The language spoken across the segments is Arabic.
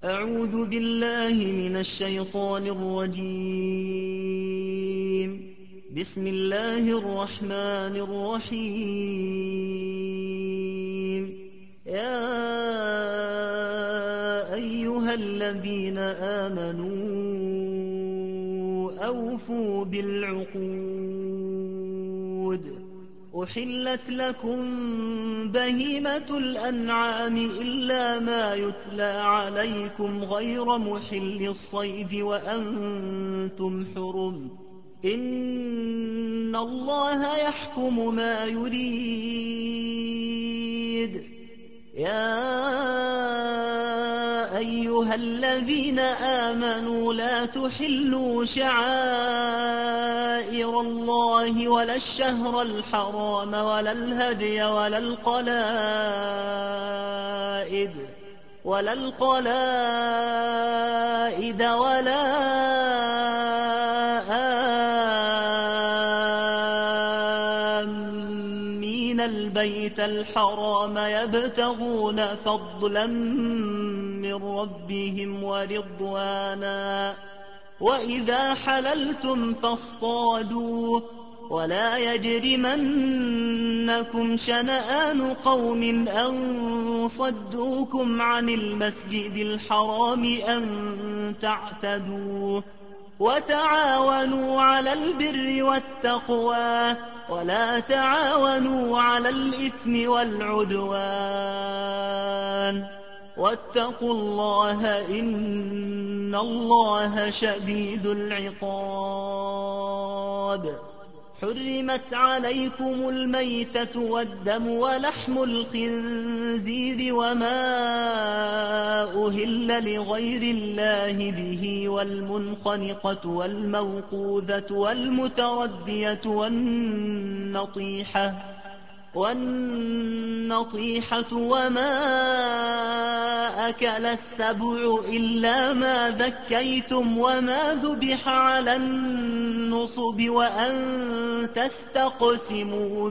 أعوذ بالله من الشيطان الرجيم. بسم الله الرحمن الرحيم. يا أيها الذين آمنوا أوفوا بالعقود. أحلت لكم بهيمة الأنعام إلا ما يتلى عليكم غير محل الصيد وأنتم حرم. إن الله يحكم ما يريد. يا أيها الذين آمنوا لا تحلوا شعائر الله ولا الشهر الحرام ولا الهدي ولا القلائد ولا آمين البيت الحرام يبتغون فضلا من ربهم ورضوانا. وإذا حللتم فاصطادوا ولا يجرمنكم شنآن قوم أن صدوكم عن المسجد الحرام أن تعتدوا. وتعاونوا على البر والتقوى ولا تعاونوا على الإثم والعدوان. واتقوا الله إن الله شديد العقاب. حرمت عليكم الميتة والدم ولحم الخنزير وما أهل لغير الله به والمنخنقة والموقوذة والمتردية والنطيحة وما أكل السبع إلا ما ذكيتم وما ذبح على النصب وأن تستقسموا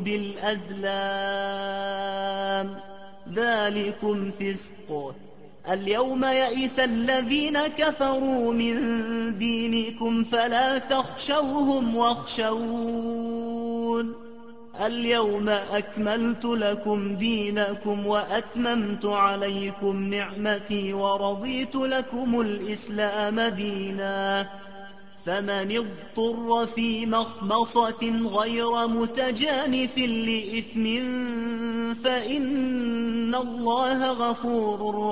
بالأزلام ذلكم فسق. اليوم يئس الذين كفروا من دينكم فلا تخشوهم واخشون. اليوم أكملت لكم دينكم وأتممت عليكم نعمتي ورضيت لكم الإسلام دينا. فمن اضطر في مخمصة غير متجانف لإثم فإن الله غفور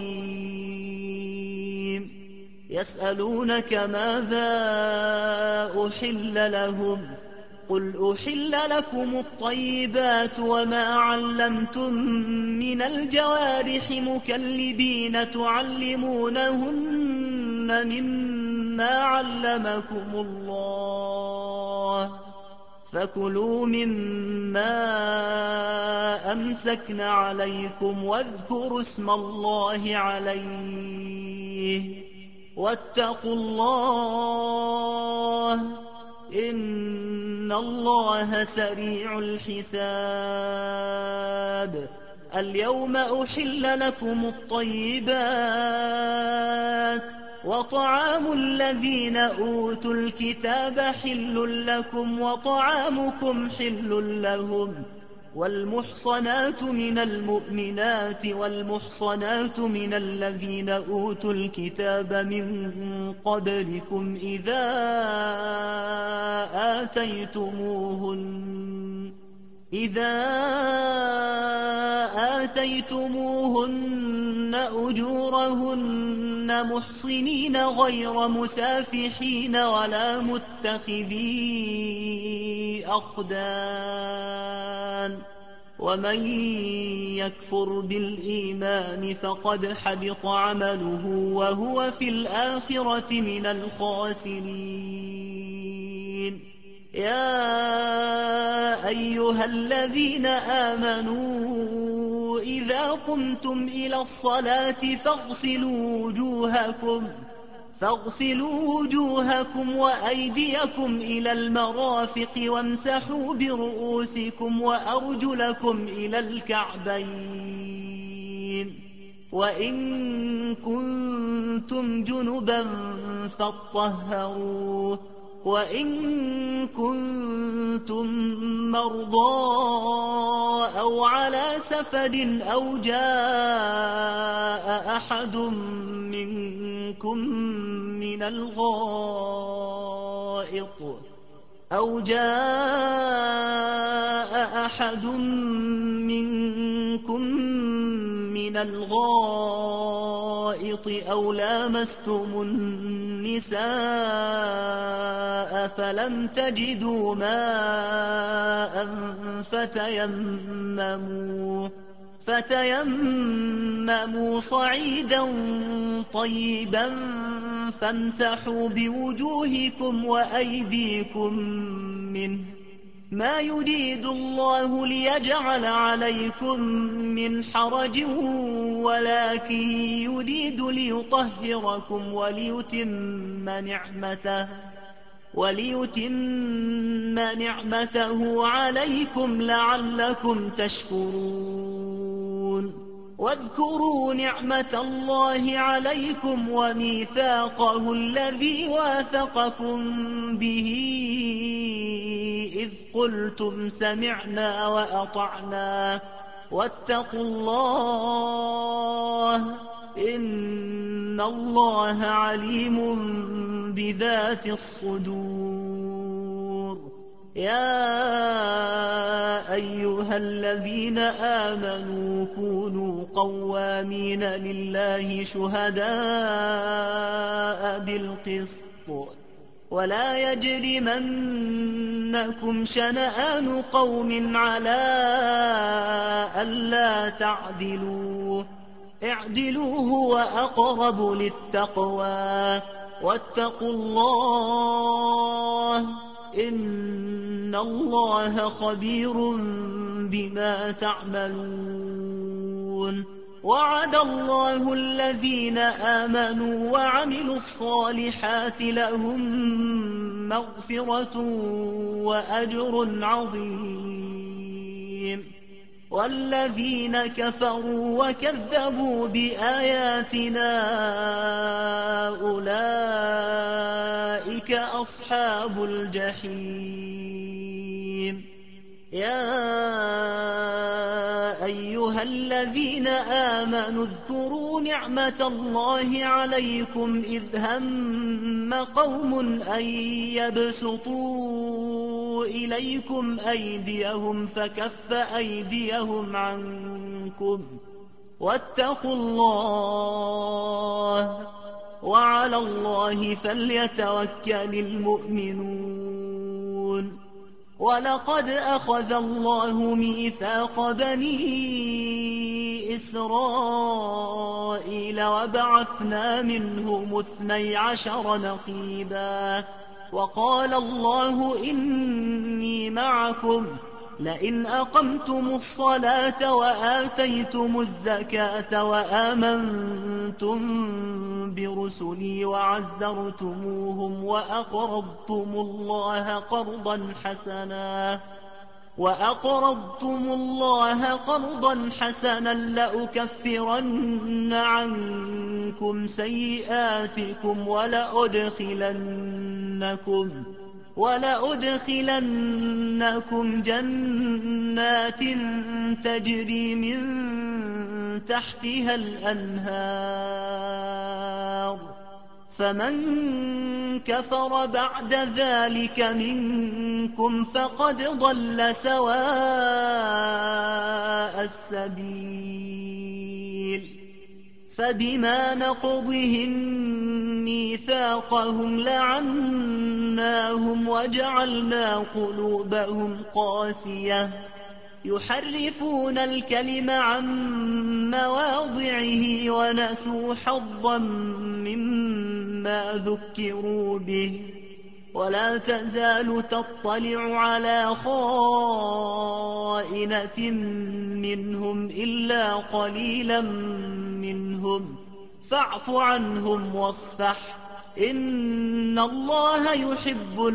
رحيم. يسألونك ماذا أحل لهم قل أحل لكم الطيبات وما علمتم من الجوارح مكلبين تعلمونهن مما علمكم الله فكلوا مما أمسكن عليكم واذكروا اسم الله عليه واتقوا الله إن الله سريع الحساب. اليوم أحل لكم الطيبات وطعام الذين أوتوا الكتاب حل لكم وطعامكم حل لهم. والمحصنات من المؤمنات والمحصنات من الذين أوتوا الكتاب من قبلكم إذا آتيتموهن أجورهن محصنين غير مسافحين ولا متخذي أخدان. ومن يكفر بالإيمان فقد حبط عمله وهو في الآخرة من الخاسرين. يا أيها الذين آمنوا إذا قمتم إلى الصلاة فاغسلوا وجوهكم وأيديكم إلى المرافق وامسحوا برؤوسكم وأرجلكم إلى الكعبين وإن كنتم جنبا فاطهروا وإن كنتم مرضى أو على سفر أو جاء أحد منكم من الغائط أو لامستم النساء فلم تجدوا ماء فتيمموا صعيدا طيبا فامسحوا بوجوهكم وأيديكم منه ما يريد الله ليجعل عليكم من حرج ولكن يريد ليطهركم وليتم نعمته عليكم لعلكم تشكرون واذكروا نعمة الله عليكم وميثاقه الذي واثقكم به إذ قلتم سمعنا وأطعنا واتقوا الله إن الله عليم بذات الصدور يا أيها الذين آمنوا كونوا قوامين لله شهداء بالقسط ولا يجرمنكم شنآن قوم على ألا تعدلوا اعدلوا هو أقرب للتقوى واتقوا الله إن الله خبير بما تعملون وعد الله الذين آمنوا وعملوا الصالحات لهم مغفرة وأجر عظيم والذين كفروا وكذبوا بآياتنا أولئك أصحاب الجحيم يا أيها الذين آمنوا اذكروا نعمة الله عليكم إذ هم قوم أن يبسطوا إليكم أيديهم فكف أيديهم عنكم واتقوا الله وعلى الله فليتوكل المؤمنون ولقد أخذ الله ميثاق بني إسرائيل وبعثنا منهم 12 نقيبا وقال الله إني معكم لئن أقمتم الصلاة وآتيتم الزكاة وآمنتم برسلي وعزرتموهم وأقرضتم الله قرضا حسنا لأكفرن عنكم سيئاتكم ولأدخلنكم جنات تجري من تحتها الأنهار فمن كفر بعد ذلك منكم فقد ضل سواء السبيل فبما نقضهم ميثاقهم لعناهم وجعلنا قلوبهم قاسية يحرفون الكلم عن مواضعه ونسوا حظا مما ذكروا به ولا تزال تطلع على خائنة منهم إلا قليلا منهم فاعف عنهم واصفح إن الله يحب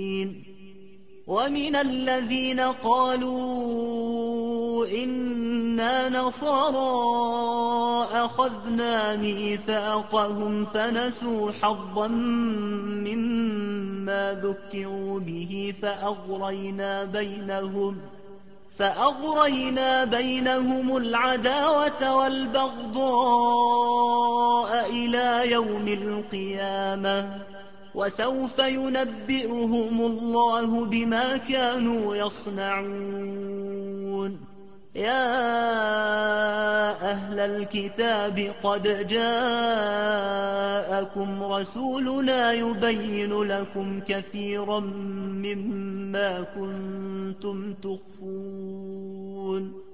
المحسنين ومن الذين قالوا إن إنا نصارى أخذنا ميثاقهم فنسوا حظا مما ذكروا به فأغرينا بينهم العداوة والبغضاء إلى يوم القيامة وسوف ينبئهم الله بما كانوا يصنعون. يا أهل الكتاب قد جاءكم رسولنا يبين لكم كثيرا مما كنتم تخفون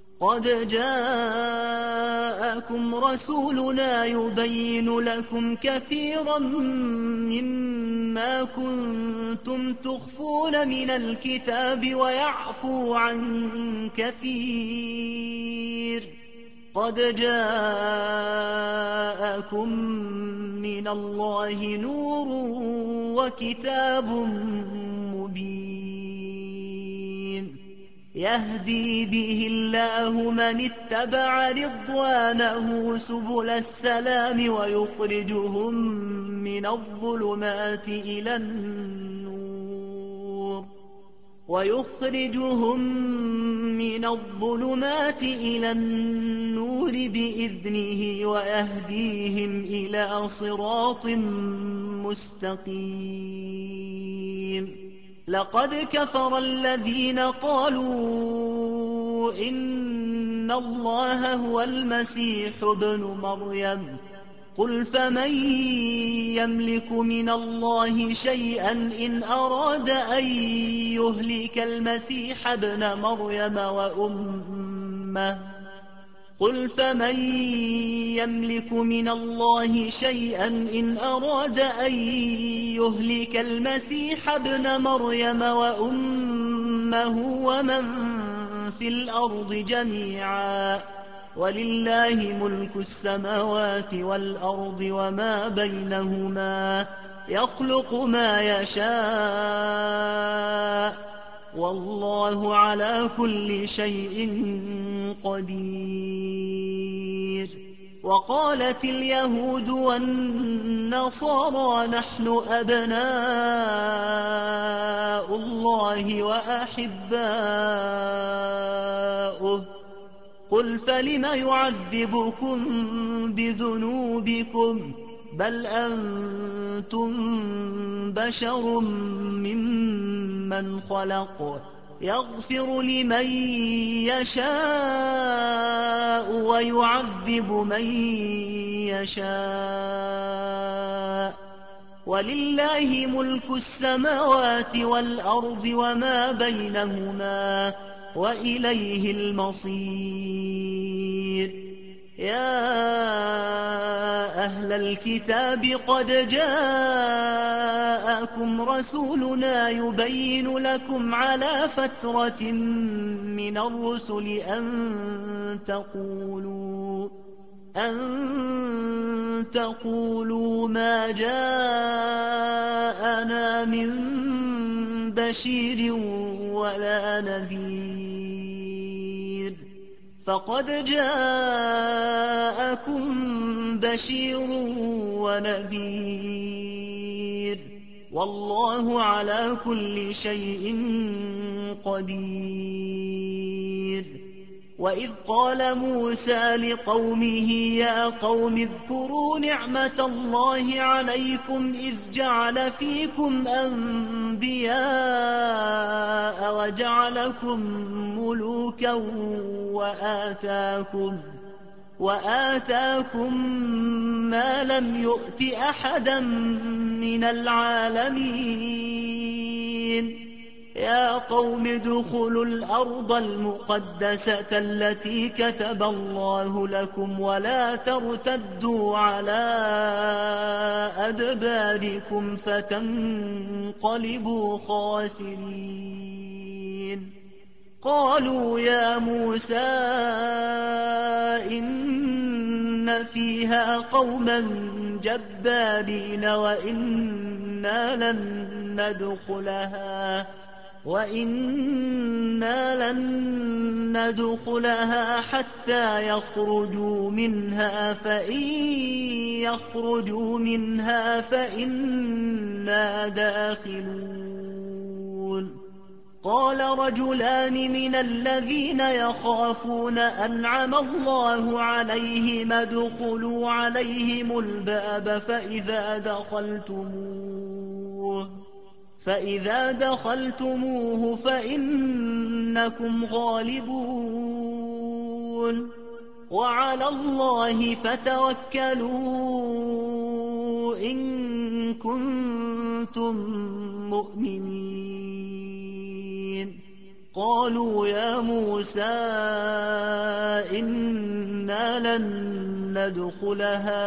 من الكتاب ويعفو عن كثير. قد جاءكم من الله نور وكتاب مبين يهدي به الله من اتبع رضوانه سبل السلام ويخرجهم من الظلمات إلى النور بإذنه ويهديهم إلى صراط مستقيم. لقد كفر الذين قالوا إن الله هو المسيح ابن مريم قل فمن يملك من الله شيئا إن أراد أن يهلك المسيح ابن مريم وأمه ومن في الأرض جميعا ولله ملك السماوات والأرض وما بينهما يخلق ما يشاء والله على كل شيء قدير. وقالت اليهود والنصارى نحن أبناء الله وأحباؤه قل فلم يعذبكم بذنوبكم بل أنتم بشر ممن خلق يغفر لمن يشاء ويعذب من يشاء ولله ملك السماوات والأرض وما بينهما وإليه المصير. يا أهل الكتاب قد جاءكم رسولنا يبين لكم على فترة من الرسل أن تقولوا ما جاءنا من بشير ولا نذير فقد جاءكم بشير ونذير والله على كل شيء قدير. وإذ قال موسى لقومه يا قوم اذكروا نعمة الله عليكم إذ جعل فيكم أنبياء وجعلكم ملوكا وآتاكم ما لم يؤت أحدا من العالمين. يا قوم ادخلوا الأرض المقدسة التي كتب الله لكم ولا ترتدوا على أدباركم فتنقلبوا خاسرين. قالوا يا موسى إن فيها قوما جبارين وإنا لن وَإِنَّا لَن نَّدْخُلَهَا حَتَّىٰ يَخْرُجُوا مِنْهَا فَإِن يَخْرُجُوا مِنْهَا فَإِنَّا دَاخِلُونَ قَالَ رَجُلَانِ مِنَ الَّذِينَ يَخَافُونَ أَنْعَمَ اللَّهُ عَلَيْهِمْ ادْخُلُوا عَلَيْهِمُ الْبَابَ فَإِذَا دَخَلْتُمُوهُ فَإِنَّكُمْ غَالِبُونَ وَعَلَى اللَّهِ فَتَوَكَّلُوا إِن كُنتُم مُّؤْمِنِينَ قَالُوا يَا مُوسَىٰ إِنَّا لَن نَّدْخُلَهَا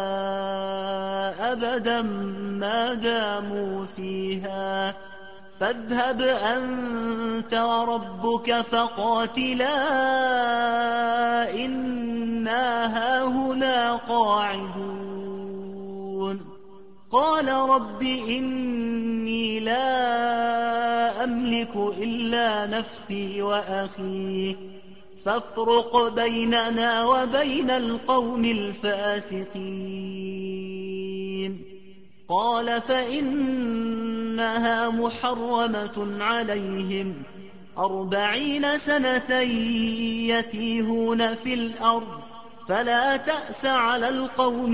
أَبَدًا مَّا دَامُوا فِيهَا فَاذْهَبْ أَنتَ وَرَبُّكَ فَقَاتِلَا إِنَّا هَاهُنَا قَاعِدُونَ قَالَ رَبِّ إِنِّي لَا أَمْلِكُ إِلَّا نَفْسِي وَأَخِي فَافْرُقْ بَيْنَنَا وَبَيْنَ الْقَوْمِ الْفَاسِقِينَ قَالَ فَإِنَّهَا مُحَرَّمَةٌ عَلَيْهِمْ 40 سَنَةً يَتِيهُونَ فِي الْأَرْضِ فَلَا تَأْسَ عَلَى الْقَوْمِ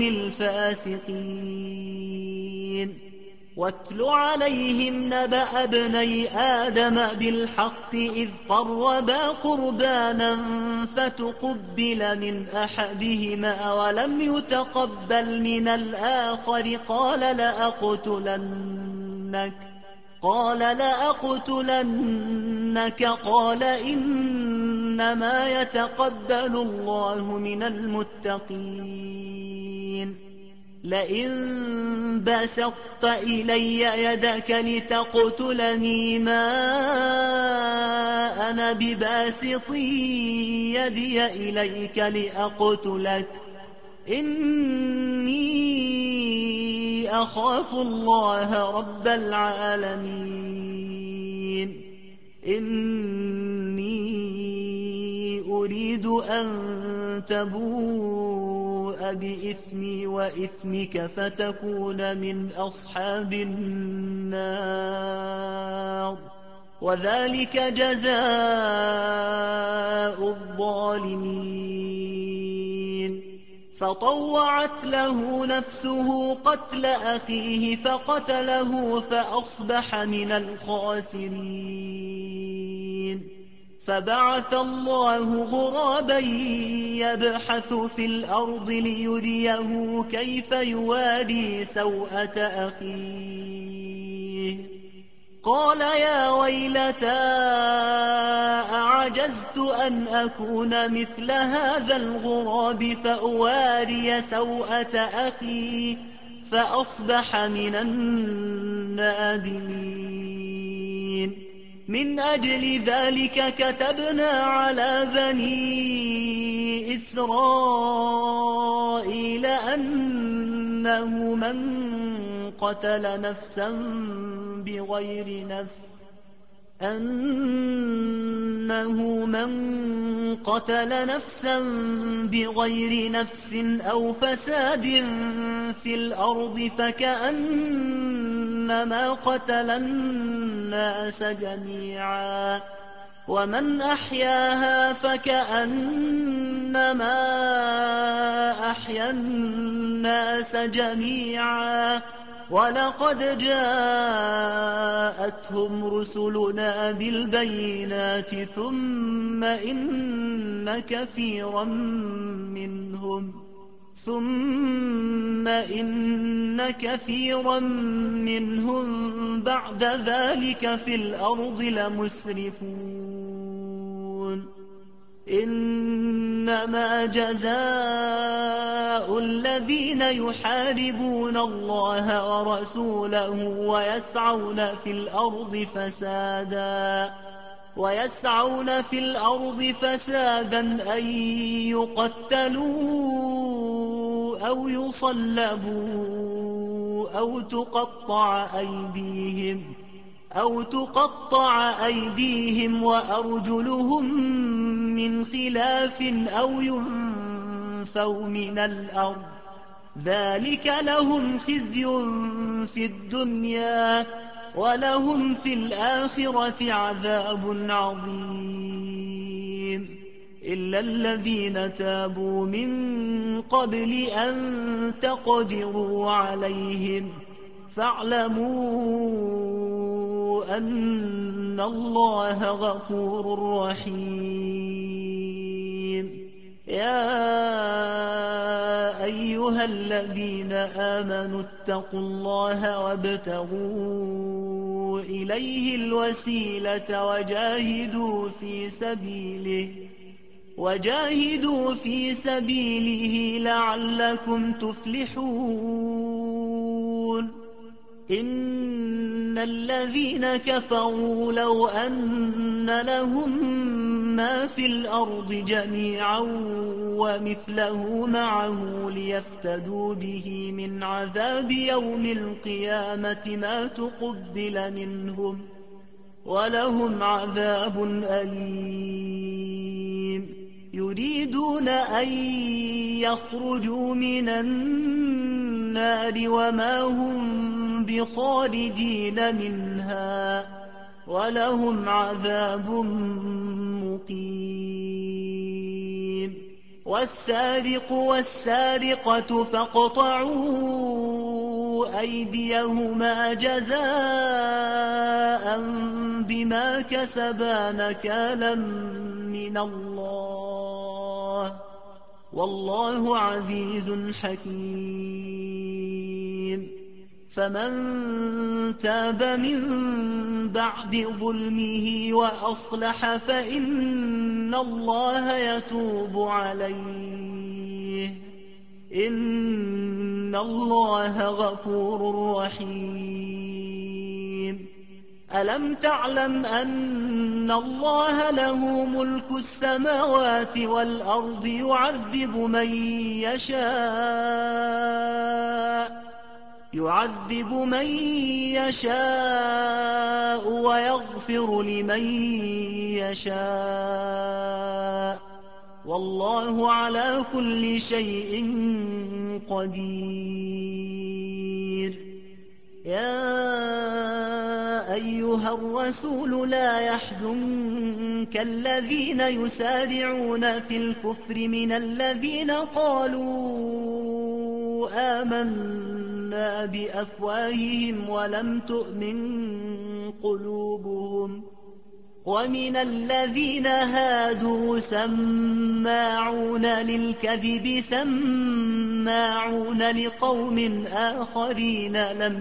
الْفَاسِقِينَ وَاتْلُ عَلَيْهِمْ نَبَأَ ابْنَيْ آدَمَ بِالْحَقِّ إِذْ قَرَّبَا قُرْبَانًا فَتُقُبِّلَ مِنْ أَحَدِهِمَا وَلَمْ يُتَقَبَّلْ مِنَ الْآخَرِ قَالَ لَأَقْتُلَنَّكَ قَالَ إِنَّمَا يَتَقَبَّلُ اللَّهُ مِنَ الْمُتَّقِينَ لئن بسطت إلي يدك لتقتلني ما أنا بباسط يدي إليك لأقتلك إني أخاف الله رب العالمين إني أريد أن تبوء بإثمي وإثمك فتكون من أصحاب النار وذلك جزاء الظالمين فطوعت له نفسه قتل أخيه فقتله فأصبح من الخاسرين فبعث الله غرابا يبحث في الأرض ليريه كيف يواري سوءة أخيه قال يا ويلتى أعجزت أن أكون مثل هذا الغراب فأواري سوءة أخي فأصبح من النادمين من أجل ذلك كتبنا على بني إسرائيل أنه من قتل نفسا بغير نفس أو فساد في الأرض فكأنما قتل الناس جميعا ومن أحياها فكأنما أحيا الناس جميعا ولقد جاءتهم رسلنا بالبينات ثم إن كثيرا منهم بعد ذلك في الأرض لمسرفون إنما جزاء الذين يحاربون الله ورسوله ويسعون في الأرض فسادا أن يقتلوا أو يصلبوا أو تقطع أيديهم أو تقطع أيديهم وأرجلهم من خلاف أو ينفوا من الأرض ذلك لهم خزي في الدنيا ولهم في الآخرة عذاب عظيم إلا الذين تابوا من قبل أن تقدروا عليهم فاعلموا أن الله غفور رحيم يا أيها الذين آمنوا اتقوا الله وابتغوا إليه الوسيلة وجاهدوا في سبيله لعلكم تفلحون إن الذين كفروا لو أن لهم ما في الأرض جميعا ومثله معه ليفتدوا به من عذاب يوم القيامة ما تقبل منهم ولهم عذاب أليم يريدون أن يخرجوا من النار وما هم بخارجين منها ولهم عذاب مقيم والسارق والسارقة فاقطعوا أيديهما جزاء بما كسبا نكالا من الله والله عزيز حكيم فمن تاب من بعد ظلمه وأصلح فإن الله يتوب عليه إن الله غفور رحيم ألم تعلم أن الله له ملك السماوات والأرض يعذب من يشاء ويغفر لمن يشاء والله على كل شيء قدير يا أيها الرسول لا يحزنك الذين يسارعون في الكفر من الذين قالوا آمنا بأفواههم ولم تؤمن قلوبهم ومن الذين هادوا سماعون للكذب سماعون لقوم آخرين لم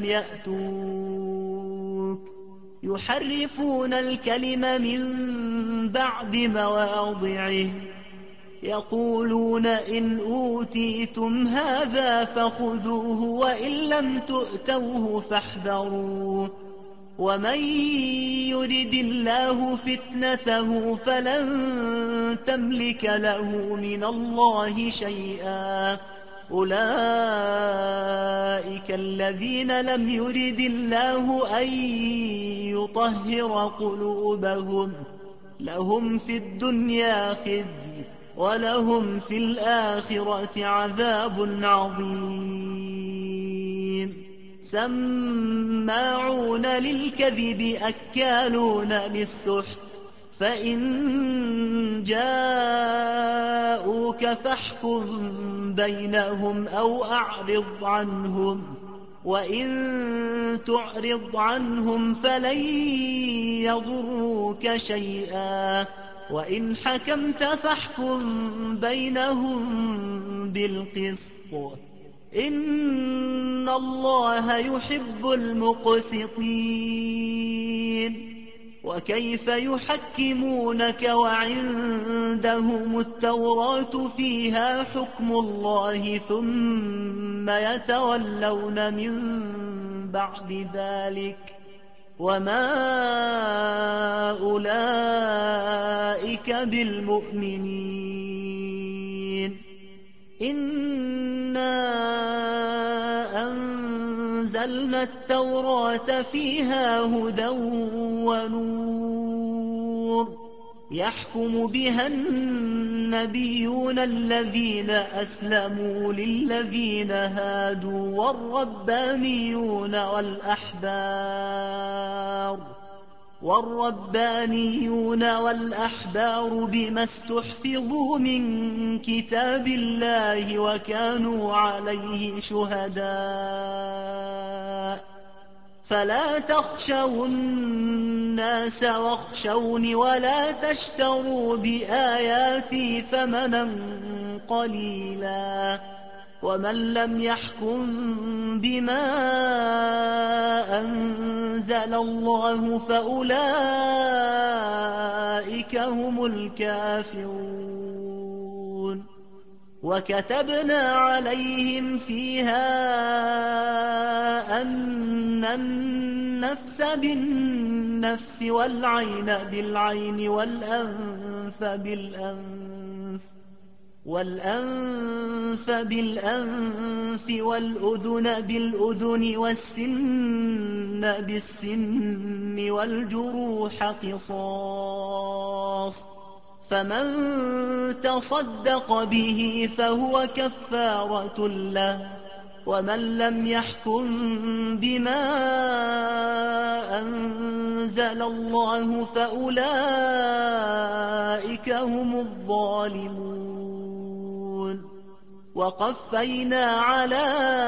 يأتوك يحرفون الكلم من بعد مواضعه يقولون إن أوتيتم هذا فخذوه وإن لم تؤتوه فاحذروا ومن يرد الله فتنته فلن تملك له من الله شيئا أولئك الذين لم يرد الله أن يطهر قلوبهم لهم في الدنيا خزي ولهم في الآخرة عذاب عظيم سماعون للكذب أكالون للسحت فإن جاءوك فاحكم بينهم أو أعرض عنهم وإن تعرض عنهم فلن يضروك شيئا وإن حكمت فاحكم بينهم بالقسط إن الله يحب المقسطين وكيف يحكمونك وعندهم التوراة فيها حكم الله ثم يتولون من بعد ذلك وما أولئك بالمؤمنين إنا أنزلنا أنزلنا التوراة فيها هدى ونور يحكم بها النبيون الذين أسلموا للذين هادوا والربانيون والأحبار بما استحفظوا من كتاب الله وكانوا عليه شهداء فلا تخشوا الناس واخشوني ولا تشتروا بآياتي ثمنا قليلا ومن لم يحكم بما أنزل الله فأولئك هم الكافرون وكتبنا عليهم فيها أن النفس بالنفس والعين بالعين والأنف بالأنف والأذن بالأذن والسن بالسن والجروح قصاص فمن تصدق به فهو كفارة له ومن لم يحكم بما أنزل الله فأولئك هم الظالمون وقفينا على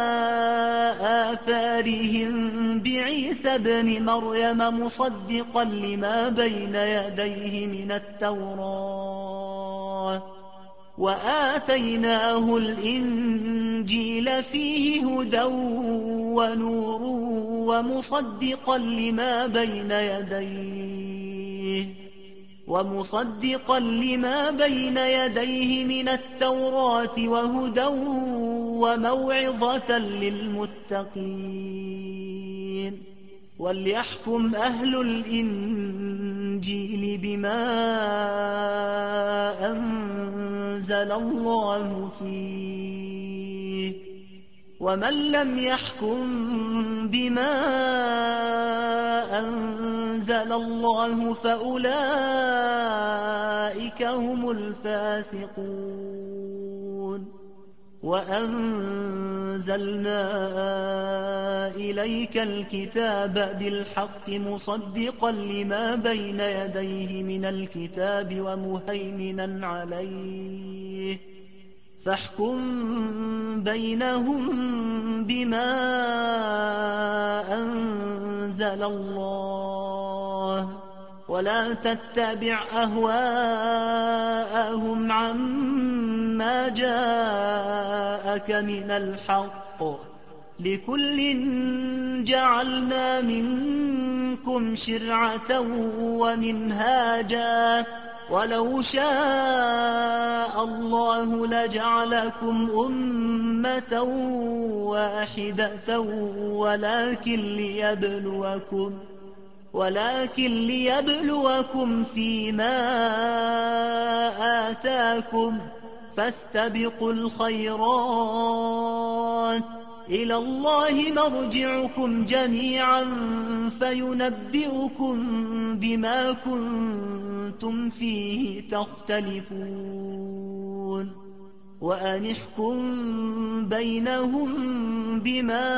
آثارهم بعيسى ابن مريم مصدقا لما بين يديه من التوراة وآتيناه الإنجيل فيه هدى ونور ومصدقا لما بين يديه من التوراة وهدى وموعظة للمتقين وليحكم أهل الإنجيل بما أنزل الله فيه ومن لم يحكم بما أنزل الله فأولئك هم الفاسقون وأنزلنا إليك الكتاب بالحق مصدقا لما بين يديه من الكتاب ومهيمنا عليه فاحكم بينهم بما أنزل الله ولا تتبع أهواءهم عما جاءك من الحق لكل جعلنا منكم شرعة ومنهاجا ولو شاء الله لجعلكم أمة واحدة ولكن ليبلوكم فيما آتاكم فاستبقوا الخيرات إلى الله مرجعكم جميعا فينبئكم بما كنتم فيه تختلفون وأن احكم بينهم بما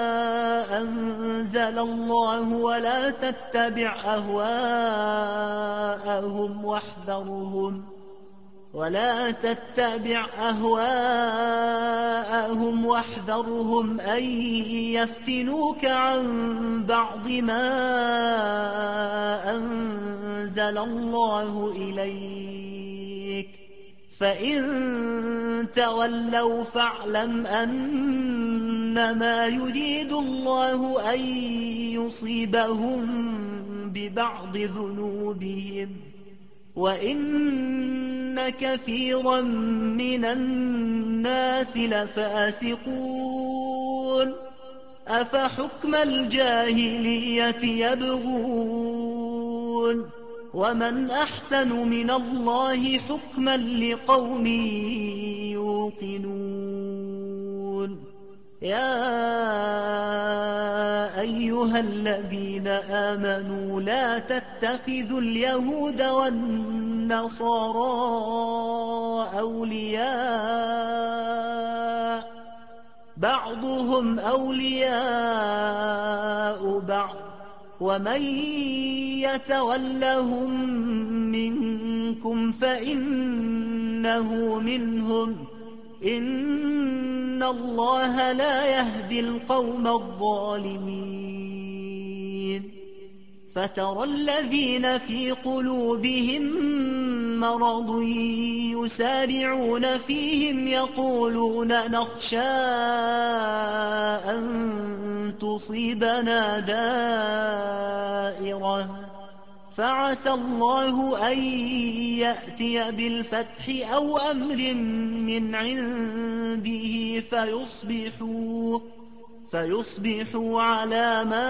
أنزل الله ولا تتبع أهواءهم واحذرهم أن يفتنوك عن بعض ما أنزل الله إليك فإن تولوا فاعلم أنما يريد الله أن يصيبهم ببعض ذنوبهم وإن كثيرا من الناس لفاسقون أفحكم الجاهلية يبغون ومن أحسن من الله حكما لقوم يوقنون يا أيها الذين آمنوا لا تتخذوا اليهود والنصارى أولياء بعضهم أولياء بعض ومن يتولهم منكم فإنه منهم إن الله لا يهدي القوم الظالمين فترى الذين في قلوبهم مرض يسارعون فيهم يقولون نخشى أن تصيبنا دائرة فعسى الله أن يأتي بالفتح أو أمر من عنده فيصبحوا على ما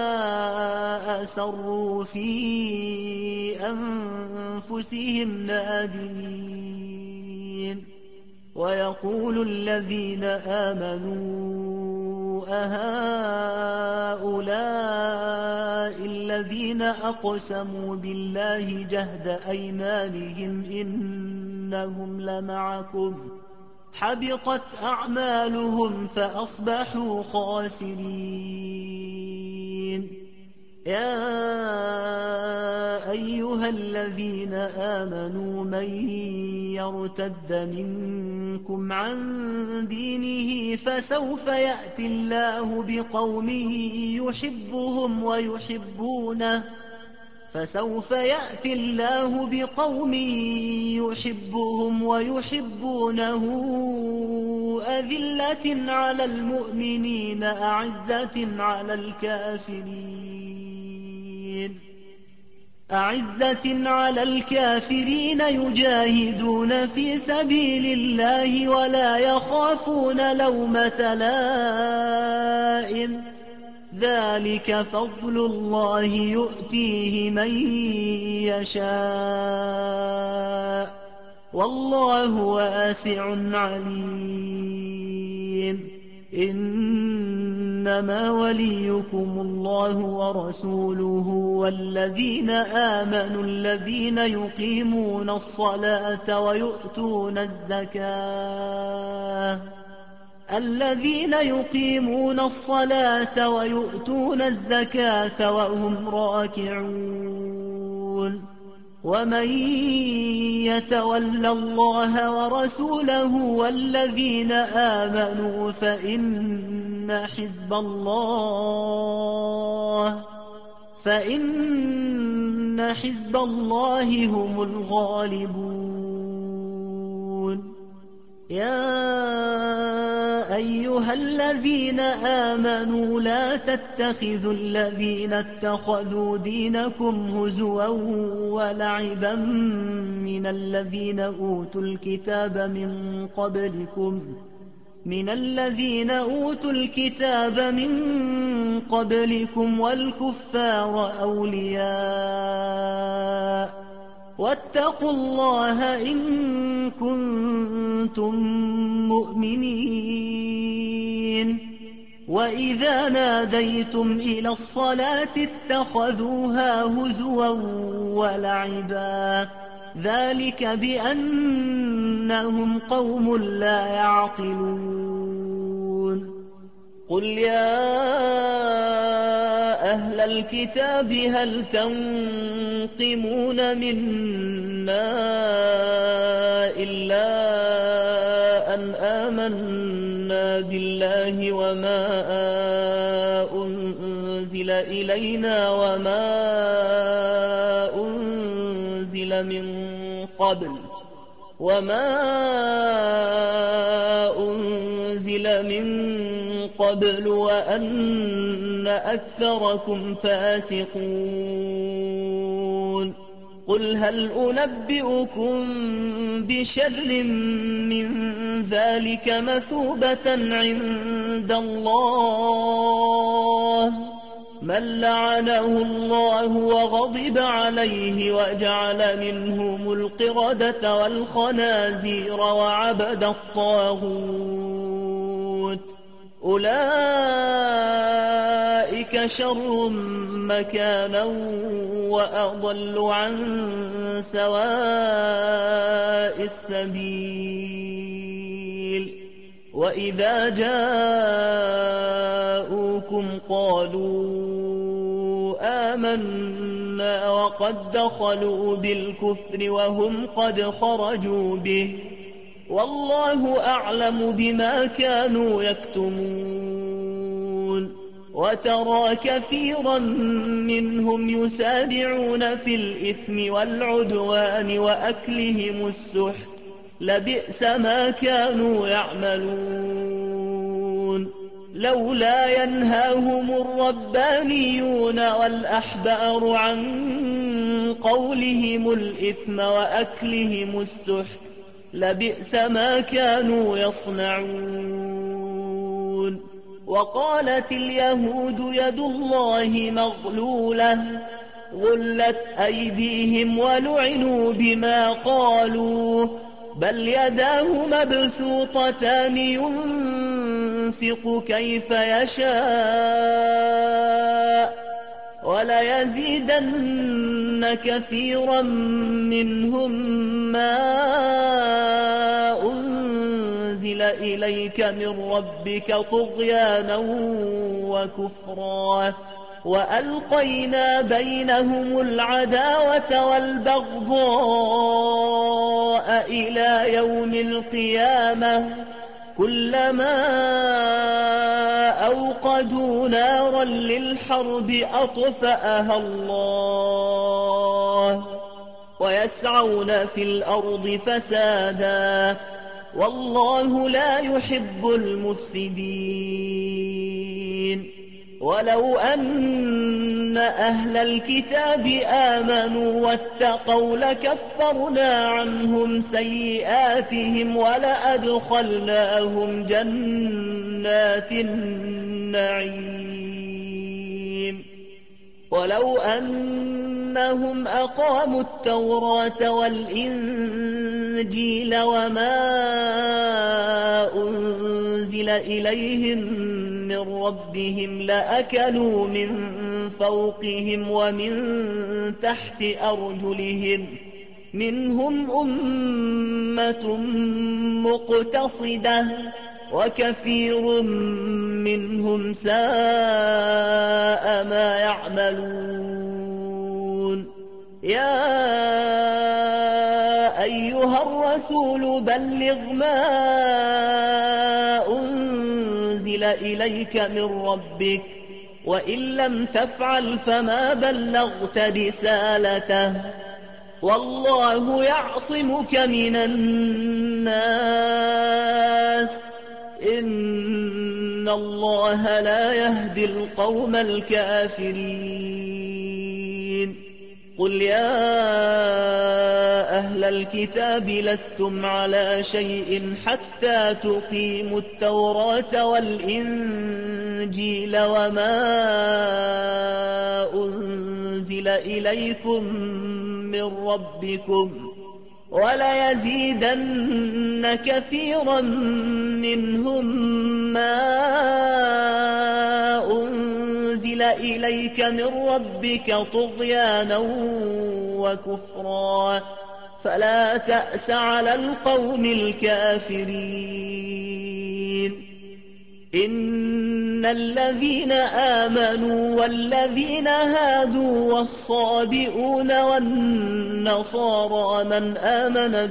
أسروا في أنفسهم نادمين ويقول الذين آمنوا أهؤلاء الذين أقسموا بالله جهد أيمانهم إنهم لمعكم حبطت أعمالهم فأصبحوا خاسرين يا أيها الذين آمنوا من يرتد منكم عن دينه فسوف يأتي الله بقوم يحبهم ويحبونه أذلة على المؤمنين أعزة على الكافرين يجاهدون في سبيل الله ولا يخافون لومة لائم ذلك فضل الله يؤتيه من يشاء والله واسع عليم إنما وليكم الله ورسوله والذين آمنوا الذين يقيمون الصلاة ويؤتون الزكاة وهم راكعون ومن يتول الله ورسوله والذين آمنوا فإن حزب الله هم الغالبون يا أيها الذين آمنوا لا تتخذوا الذين اتخذوا دينكم هزوا ولعبا من الذين أوتوا الكتاب من قبلكم والكفار أولياء واتقوا الله إن كنتم مؤمنين وإذا ناديتم إلى الصلاة اتخذوها هزوا ولعبا ذلك بأنهم قوم لا يعقلون قل يا أهل الكتاب هل تنقمون منا إلا أن آمنا بالله وما أنزل إلينا وما أنزل من قبل وأن أكثركم فاسقون قل هل أنبئكم بشر من ذلك مثوبة عند الله من لعنه الله وغضب عليه وجعل منهم القردة والخنازير وعبد الطاغوت أولئك شر مكانا وأضل عن سواء السبيل وإذا جاءوكم قالوا آمنا وقد دخلوا بالكفر وهم قد خرجوا به والله أعلم بما كانوا يكتمون وترى كثيرا منهم يسارعون في الإثم والعدوان وأكلهم السحت لبئس ما كانوا يعملون لولا ينهاهم الربانيون والأحبار عن قولهم الإثم وأكلهم السحت لبئس ما كانوا يصنعون وقالت اليهود يد الله مغلولة غلت أيديهم ولعنوا بما قالوا بل يداه مبسوطتان ينفق كيف يشاء وليزيدن كثيرا منهم ما أنزل إليك من ربك طغيانا وكفرا وألقينا بينهم العداوة والبغضاء إلى يوم القيامة كلما أوقدوا نارا للحرب أطفأها الله ويسعون في الأرض فسادا والله لا يحب المفسدين ولو أن أهل الكتاب آمنوا واتقوا لكفرنا عنهم سيئاتهم ولأدخلناهم جنات النعيم ولو أنهم أقاموا التوراة والإنجيل وما أنزل إليهم من ربهم لأكلوا من فوقهم ومن تحت أرجلهم منهم أمة مقتصدة وكثير منهم ساء ما يعملون يا أيها الرسول بلغ ما أنزل إليك من ربك وإن لم تفعل فما بلغت رسالته والله يعصمك من الناس إن الله لا يهدي القوم الكافرين قل يا أهل الكتاب لستم على شيء حتى تقيموا التوراة والإنجيل وما أنزل إليكم من ربكم وليزيدن كثيرا منهم ما أنزل إليك من ربك طغيانا وكفرا فلا تأس على القوم الكافرين إن الذين آمنوا والذين هادوا والصابئون والنصارى من آمن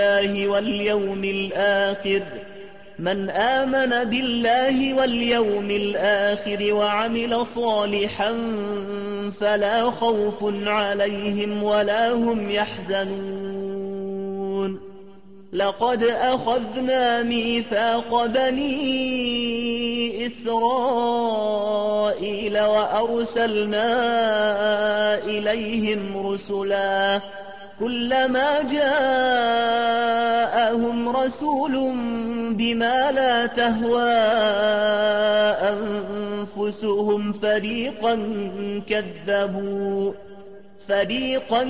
بالله واليوم الآخر وعمل صالحا فلا خوف عليهم ولا هم يحزنون لقد أخذنا ميثاق بني إسرائيل وأرسلنا إليهم رسلا كلما جاءهم رسول بما لا تهوى أنفسهم فريقا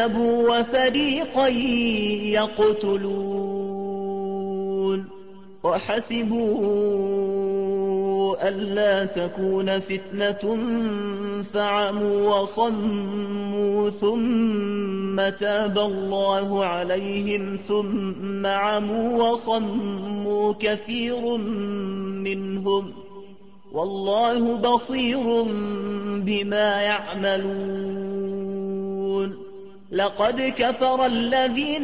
كذبوا وفريقا يقتلون وحسبوا ألا تكون فتنة فعموا وصموا ثم تاب الله عليهم ثم عموا وصموا كثير منهم والله بصير بما يعملون. لقد كفر الذين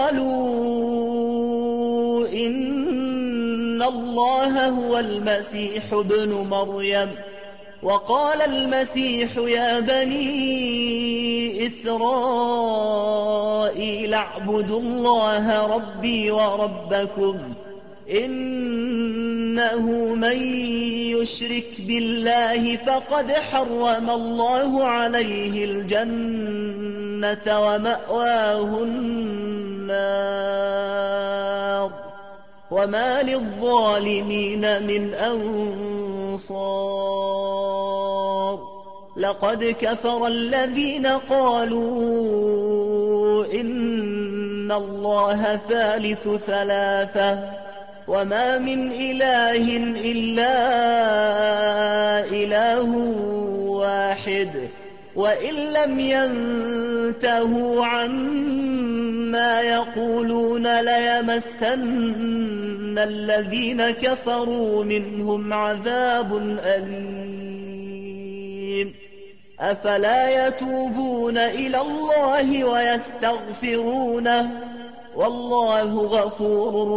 قالوا إن الله هو المسيح ابن مريم وقال المسيح يا بني إسرائيل اعبدوا الله ربي وربكم إنه من يشرك بالله فقد حرم الله عليه الجنة ومأواه النار وما للظالمين من أنصار. لقد كفر الذين قالوا إن الله ثالث ثلاثة وما من إله إلا إله واحد وإن لم ينتهوا عما يقولون ليمسن الذين كفروا منهم عذاب أليم. أفلا يتوبون إلى الله ويستغفرونه والله غفور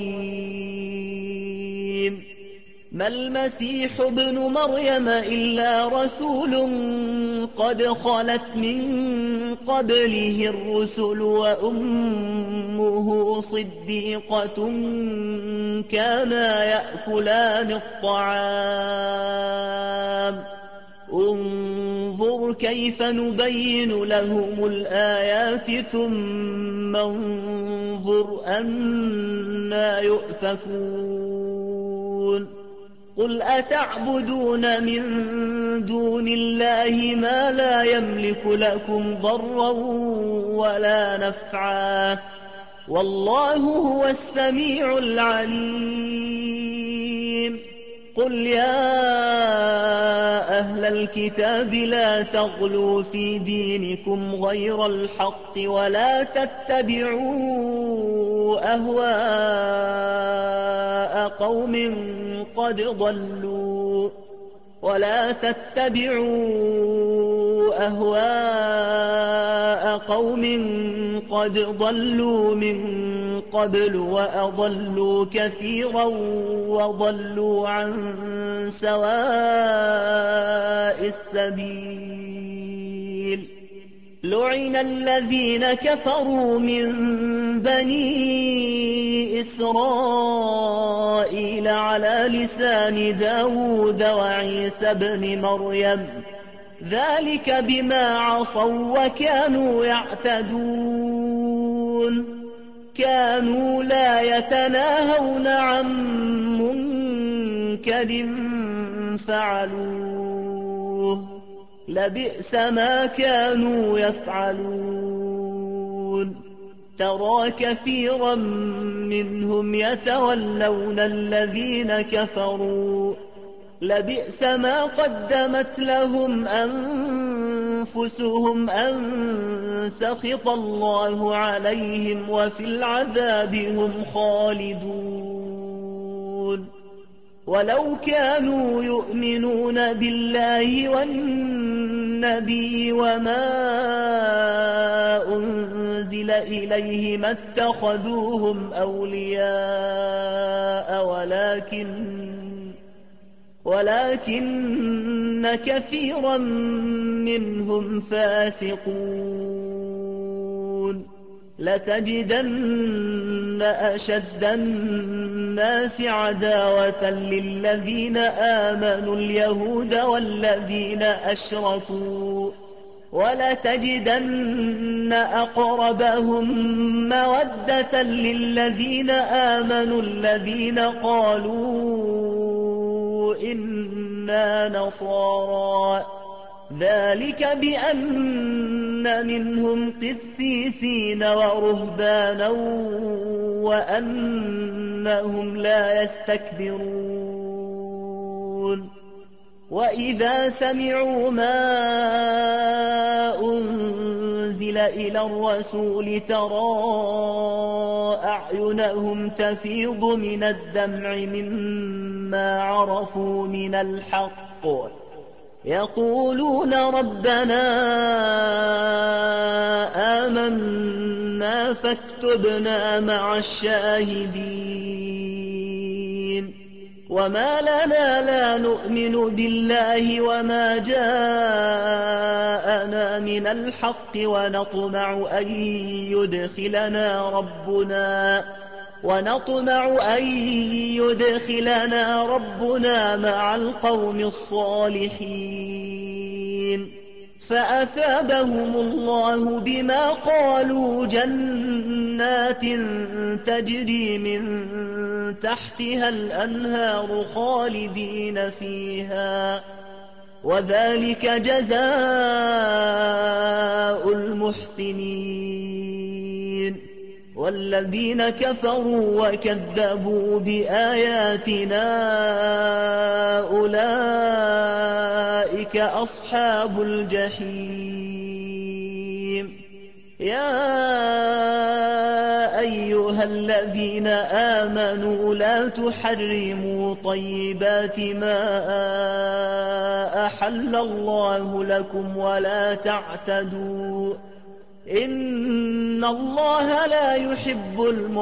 رحيم. ما المسيح ابن مريم إلا رسول قد خلت من قبله الرسل وأمه صديقة كانا يأكلان الطعام انظر كيف نبين لهم الآيات ثم انظر أنى يؤفكون. قل أتعبدون من دون الله ما لا يملك لكم ضرا ولا نفعا والله هو السميع العليم. قل يا أهل الكتاب لا تغلوا في دينكم غير الحق ولا تتبعوا أهواء قوم قد ضلوا من قبل وأضلوا كثيرا وضلوا عن سواء السبيل. لعن الذين كفروا من بني إسرائيل على لسان داود وعيسى بن مريم ذلك بما عصوا وكانوا يعتدون. كانوا لا يتناهون عن منكر فعلوه لبئس ما كانوا يفعلون. ترى كثيرا منهم يتولون الذين كفروا لبئس ما قدمت لهم أنفسهم أن سخط الله عليهم وفي العذاب هم خالدون. ولو كانوا يؤمنون بالله والنبي وما أنزل إليه ما اتخذوهم أولياء ولكن كثيرا منهم فاسقون. لتجدن أشد الناس عداوة للذين آمنوا اليهود والذين أشركوا ولتجدن أقربهم مودة للذين آمنوا الذين قالوا إنا نصارى ذلك بأن منهم قسيسين ورهبانا وأنهم لا يستكبرون وإذا سمعوا ما أنزل إلى الرسول ترى أعينهم تفيض من الدمع مما عرفوا من الحق يقولون ربنا آمنا فاكتبنا مع الشاهدين وما لنا لا نؤمن بالله وما جاءنا من الحق ونطمع أن يدخلنا ربنا مع القوم الصالحين فأثابهم الله بما قالوا جنات تجري من تحتها الأنهار خالدين فيها وذلك جزاء المحسنين والذين كفروا وكذبوا بآياتنا أولئك أصحاب الجحيم يا أيها الذين آمنوا لا تحرموا طيبات ما أحل الله لكم ولا تعتدوا إن الله لا يحب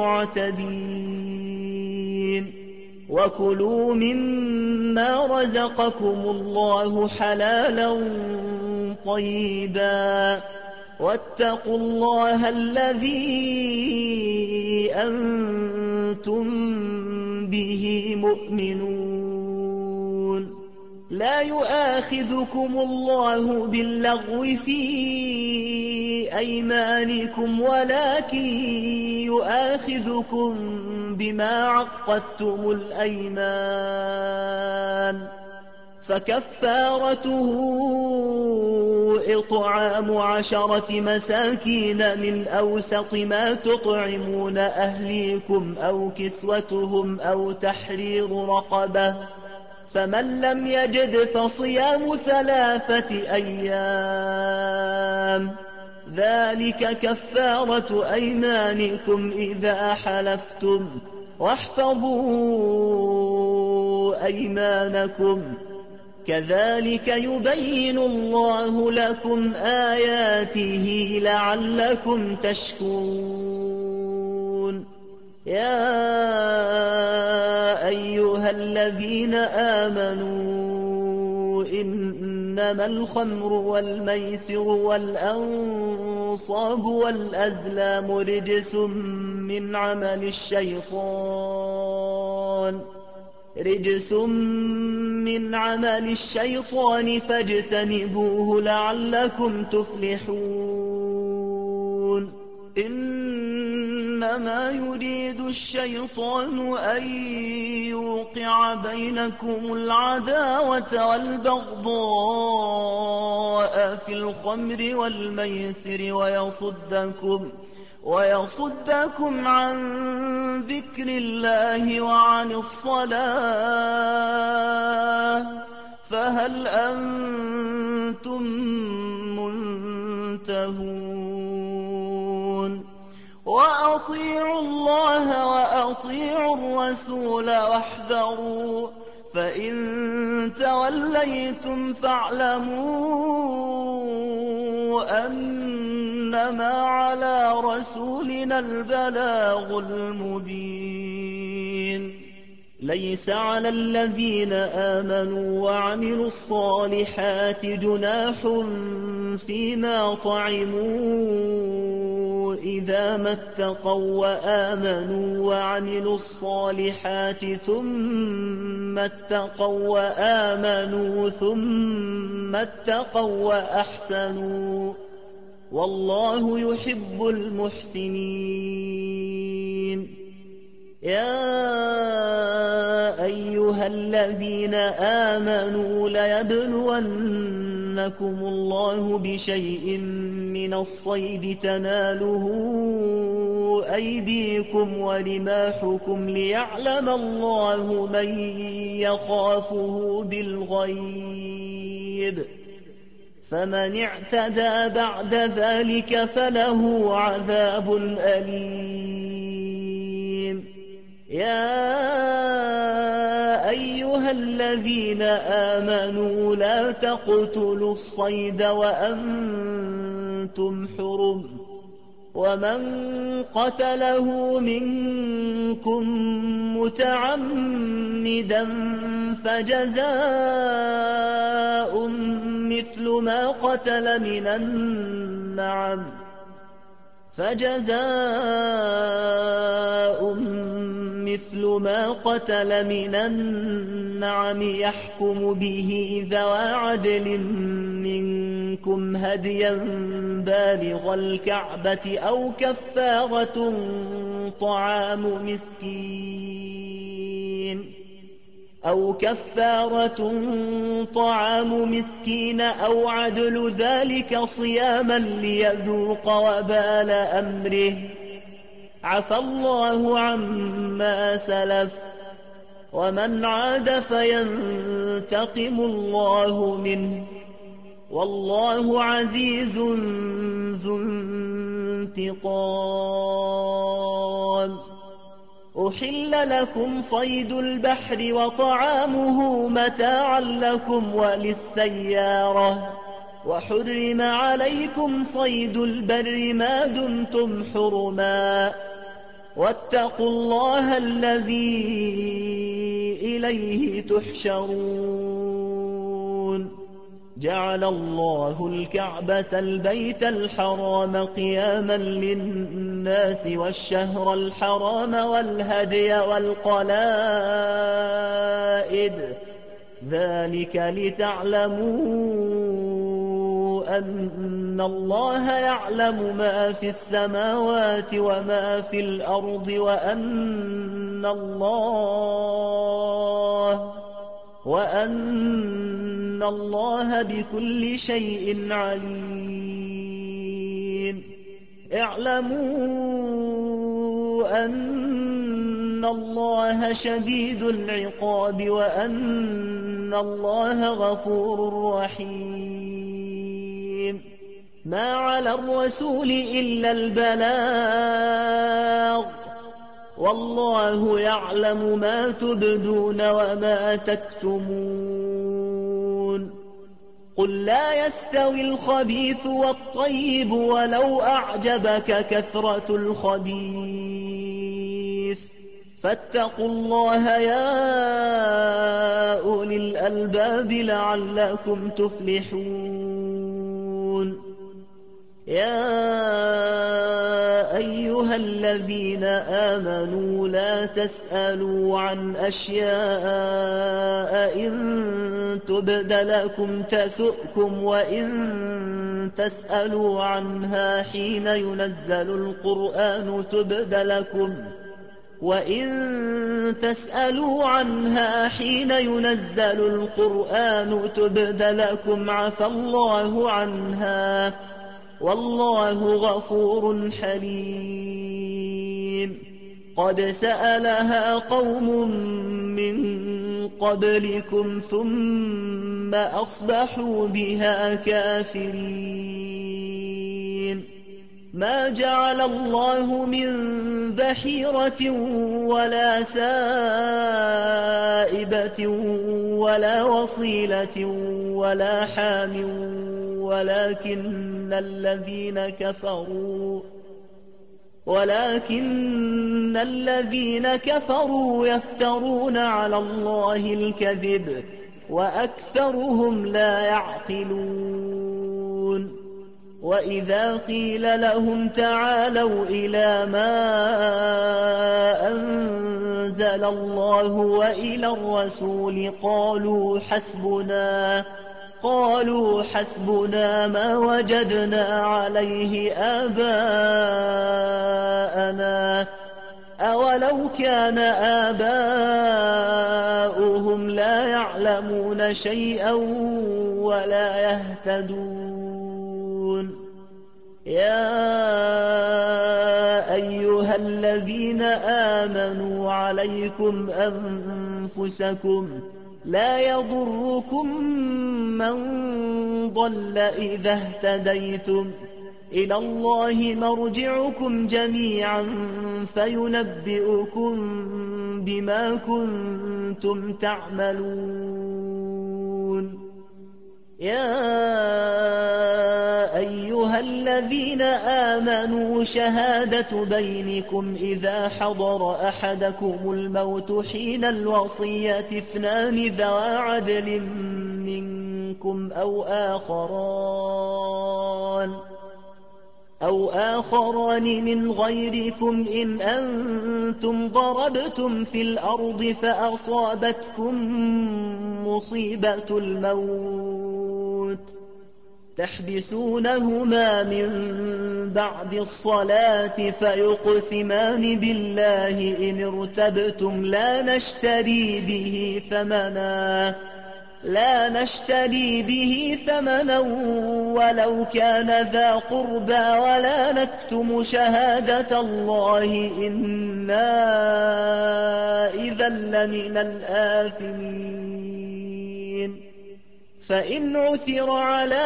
المعتدين وكلوا مما رزقكم الله حلالا طيبا واتقوا الله الذي أنتم به مؤمنون لا يؤاخذكم الله باللغو في أيمانكم ولكن يؤاخذكم بما عقدتم الأيمان فكفارته إطعام 10 مساكين من أوسط ما تطعمون أهليكم أو كسوتهم أو تحرير رقبة فمن لم يجد فصيام 3 أيام ذلك كفارة أيمانكم إذا حلفتم واحفظوا أيمانكم كذلك يبين الله لكم آياته لعلكم تشكرون يا أيها الذين آمنوا إنما الخمر والميسر والأنصاب والأزلام رجس من عمل الشيطان فاجتنبوه لعلكم تفلحون إنما يريد الشيطان أن يوقع بينكم العداوة والبغضاء في الخمر والميسر ويصدكم عن ذكر الله وعن الصلاة فهل أنتم منتهون وأطيعوا الله وأطيعوا الرسول واحذروا فإن توليتم فاعلموا أنما على رسولنا البلاغ المبين ليس على الذين آمنوا وعملوا الصالحات جناح فيما طعموا إذا ما اتقوا وآمنوا وعملوا الصالحات ثم اتقوا وأحسنوا والله يحب المحسنين يا أيها الذين آمنوا ليبلونكم يَبْلُوَنَّكُمُ اللَّهُ بِشَيْءٍ مِّنَ الصَّيْدِ تَنَالُهُ أَيْدِيكُمْ وَرِمَاحُكُمْ لِيَعْلَمَ اللَّهُ مَن يَخَافُهُ بِالْغَيْبِ ۚ فَمَنِ اعْتَدَىٰ بَعْدَ ذَٰلِكَ فَلَهُ عَذَابٌ أَلِيمٌ. يَا أَيُّهَا الَّذِينَ آمَنُوا لَا تَقْتُلُوا الصَّيْدَ وَأَنتُمْ حُرُمٌ ۚ وَمَن قَتَلَهُ مِنكُم مُّتَعَمِّدًا فَجَزَاءٌ مِّثْلُ مَا قَتَلَ مِنَ النَّعَمِ يَحْكُمُ بِهِ ذَوَا عَدْلٍ مِّنكُمْ هَدْيًا بَالِغَ الْكَعْبَةِ أَوْ كَفَّارَةٌ طَعَامُ مِسْكِينٍ أَوْ عَدْلُ ذَٰلِكَ صِيَامًا لِّيَذُوقَ وَبَالَ أَمْرِهِ ۗ عَفَا اللَّهُ عَمَّا سَلَفَ ۚ وَمَنْ عَادَ فَيَنتَقِمُ اللَّهُ مِنْهُ ۗ وَاللَّهُ عَزِيزٌ ذُو انتِقَامٍ. أُحِلَّ لَكُمْ صَيْدُ الْبَحْرِ وَطَعَامُهُ مَتَاعًا لَّكُمْ وَلِلسَّيَّارَةِ ۖ وَحُرِّمَ عَلَيْكُمْ صَيْدُ الْبَرِّ مَا دُمْتُمْ حُرُمًا ۗ وَاتَّقُوا اللَّهَ الَّذِي إِلَيْهِ تُحْشَرُونَ. جَعَلَ اللَّهُ الْكَعْبَةَ الْبَيْتَ الْحَرَامَ قِيَامًا لِّلنَّاسِ وَالشَّهْرَ الْحَرَامَ وَالْهَدْيَ وَالْقَلَائِدَ ۚ ذَٰلِكَ لِتَعْلَمُوا أَنَّ اللَّهَ يَعْلَمُ مَا فِي السَّمَاوَاتِ وَمَا فِي الْأَرْضِ وَأَنَّ اللَّهَ بِكُلِّ شَيْءٍ عَلِيمٌ. اعْلَمُوا أَنَّ اللَّهَ شَدِيدُ الْعِقَابِ وَأَنَّ اللَّهَ غَفُورٌ رَّحِيمٌ. مَا عَلَى الرَّسُولِ إِلَّا الْبَلَاغُ ۗ وَاللَّهُ يَعْلَمُ مَا تُبْدُونَ وَمَا تَكْتُمُونَ. قُل لَّا يَسْتَوِي الْخَبِيثُ وَالطَّيِّبُ وَلَوْ أَعْجَبَكَ كَثْرَةُ الْخَبِيثِ ۚ فَاتَّقُوا اللَّهَ يَا أُولِي الْأَلْبَابِ لَعَلَّكُمْ تُفْلِحُونَ. يَا أَيُّهَا الَّذِينَ آمَنُوا لَا تَسْأَلُوا عَنْ أَشْيَاءَ إِن تُبْدَ لَكُمْ تَسُؤْكُمْ وَإِن تَسْأَلُوا عَنْهَا حِينَ يُنَزَّلُ الْقُرْآنُ تُبْدَ لَكُمْ عَفَا اللَّهُ عَنْهَا ۗ وَاللَّهُ غَفُورٌ حَلِيمٌ. قَدْ سَأَلَهَا قَوْمٌ مِّن قَبْلِكُمْ ثُمَّ أَصْبَحُوا بِهَا كَافِرِينَ. مَا جَعَلَ اللَّهُ مِن بَحِيرَةٍ وَلَا سَائِبَةٍ وَلَا وَصِيلَةٍ وَلَا حَامٍ وَلَٰكِنَّ الَّذِينَ كَفَرُوا يَفْتَرُونَ عَلَى اللَّهِ الْكَذِبَ وَأَكْثَرُهُمْ لَا يَعْقِلُونَ. وَإِذَا قِيلَ لَهُمْ تَعَالَوْا إِلَىٰ مَا أَنزَلَ اللَّهُ وَإِلَى الرَّسُولِ قَالُوا حَسْبُنَا مَا وَجَدْنَا عَلَيْهِ آبَاءَنَا ۚ أَوَلَوْ كَانَ آبَاؤُهُمْ وهم لا يعلمون شيئا ولا يهتدون. يا أيها الذين آمنوا عليكم أنفسكم لا يضركم من ضل إذا اهتديتم إلى الله مرجعكم جميعا فينبئكم بما كنتم تعملون. يا أيها الذين آمنوا شهادة بينكم إذا حضر أحدكم الموت حين الوصية اثنان ذوى عدل منكم أو آخران من غيركم إن أنتم ضربتم في الأرض فأصابتكم مصيبة الموت تحبسونهما من بعد الصلاة فيقسمان بالله إن ارتبتم لا نشتري به ثمنا ولو كان ذا قربى ولا نكتم شهادة الله إنا إذا لمن الآثمين. فإن عثر على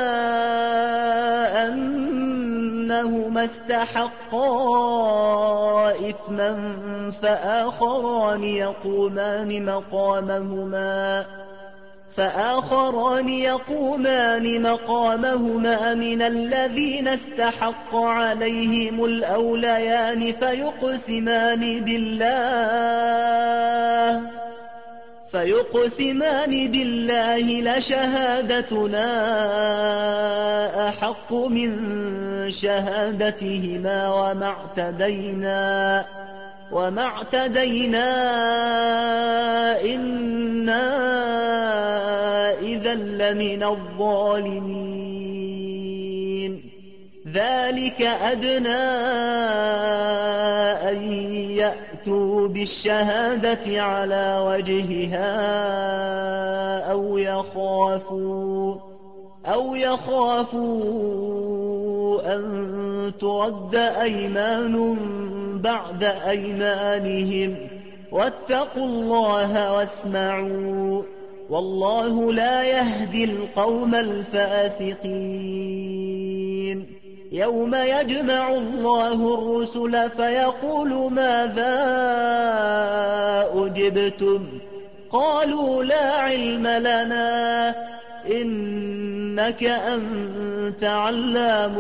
أنهما استحقا إثما فآخران يقومان مقامهما من الذين استحق عليهم الأوليان فيقسمان بالله لشهادتنا أحق من شهادتهما وما اعتدينا إنا إذا لمن الظالمين. ذلك أدنى أن يأتوا بالشهادة على وجهها أو يخافوا أن ترد أيمان بعد أيمانهم واتقوا الله واسمعوا والله لا يهدي القوم الفاسقين. يوم يجمع الله الرسل فيقول ماذا أجبتم قالوا لا علم لنا إنك أنت علام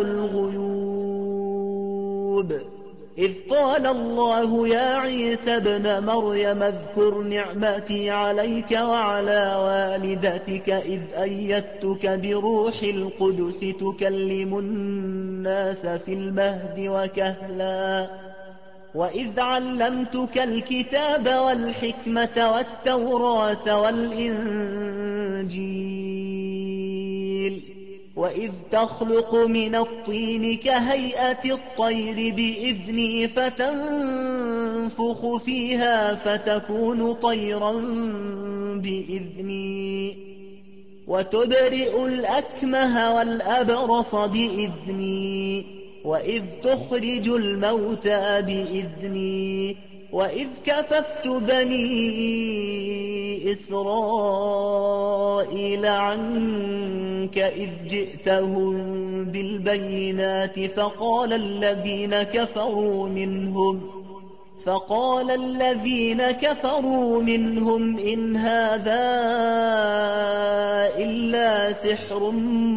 الغيوب. إذ قال الله يا عيسى ابن مريم اذكر نعمتي عليك وعلى والدتك إذ أيدتك بروح القدس تكلم الناس في المهد وكهلا وإذ علمتك الكتاب والحكمة والتوراة والإنجيل وإذ تخلق من الطين كهيئة الطير بإذني فتنفخ فيها فتكون طيرا بإذني وتبرئ الأكمه والأبرص بإذني وإذ تخرج الموتى بإذني وإذ كففت بني إسرائيل عنك إذ جئتهم بالبينات فقال الذين كفروا منهم إن هذا إلا سحر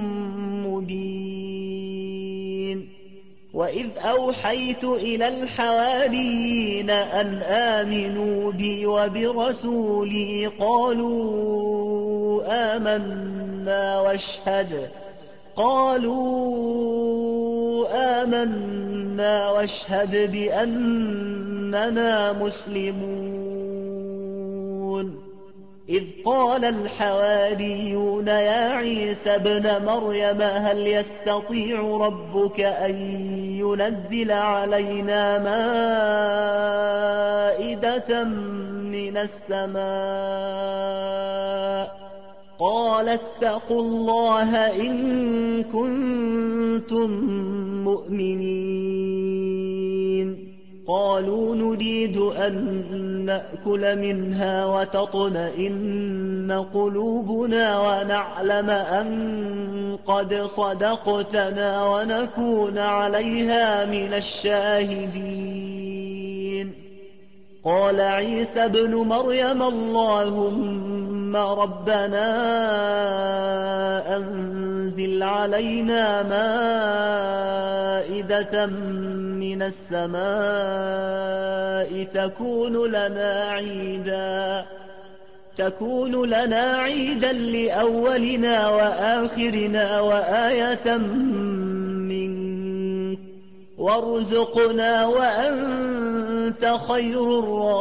مبين. وإذ أوحيت إلى الحواريين أن آمنوا بي وبرسولي قالوا آمنا واشهد بأننا مسلمون. إذ قال الحواريون يا عيسى ابن مريم هل يستطيع ربك أن ينزل علينا مائدة من السماء قال اتقوا الله إن كنتم مؤمنين قالوا نريد أن نأكل منها وتطمئن قلوبنا ونعلم أن قد صدقتنا ونكون عليها من الشاهدين قال عيسى ابن مريم اللهم ربنا أنزل علينا مائدة من السماء تكون لنا عيدا لأولنا وآخرنا وآية منك وارزقنا وأنت خير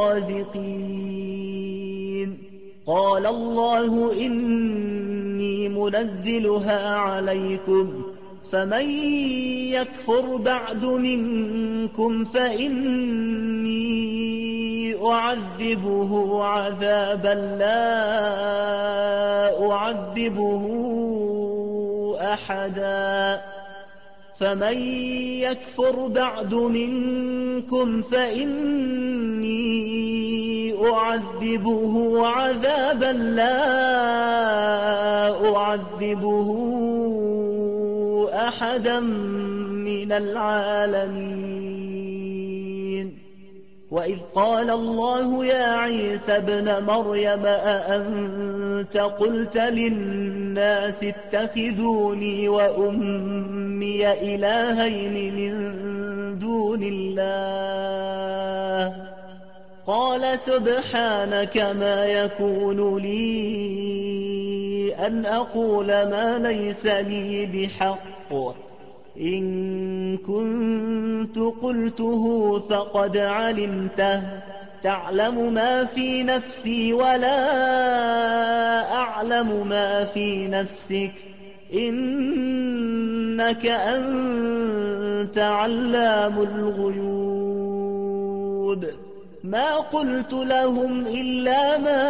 الرازقين قال الله إني منزلها عليكم فمن يكفر بعد منكم فإني أعذبه عذابا لا أعذبه أحدا فمن يكفر بعد منكم فإني أعذبه عذابا لا أعذبه أحدا من العالمين وإذ قال الله يا عيسى ابن مريم أأنت قلت للناس اتخذوني وأمي إلهين من دون الله قال سبحانك ما يكون لي أن أقول ما ليس لي بحق إن كنت قلته فقد علمته تعلم ما في نفسي ولا أعلم ما في نفسك إنك أنت علام الغيوب ما قلت لهم إلا ما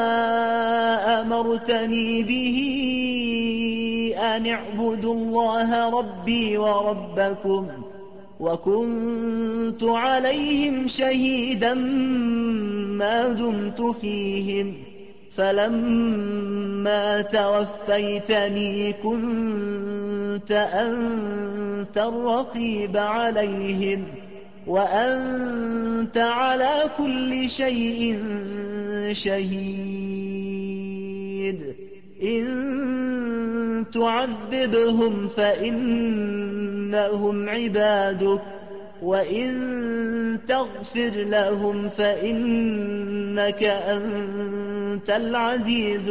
أمرتني به أن اعبدوا الله ربي وربكم وكنت عليهم شهيدا ما دمت فيهم فلما توفيتني كنت أنت الرقيب عليهم وأنت على كل شيء شهيد إن تعذبهم فإنهم عبادك وإن تغفر لهم فإنك أنت العزيز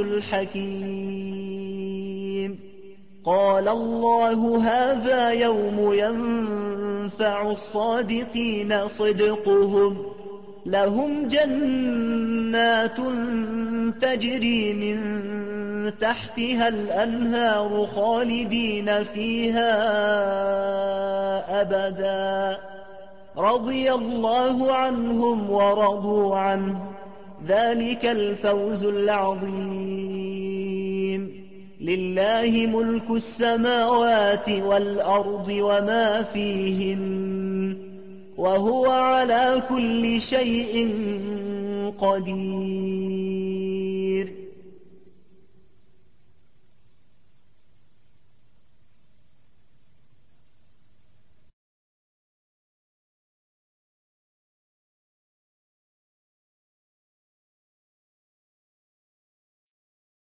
الحكيم قال الله هذا يوم ينفع الصادقين صدقهم لهم جنات تجري من تحتها الأنهار خالدين فيها أبدا رضي الله عنهم ورضوا عنه ذلك الفوز العظيم لله ملك السماوات والأرض وما فيهن وهو على كل شيء قدير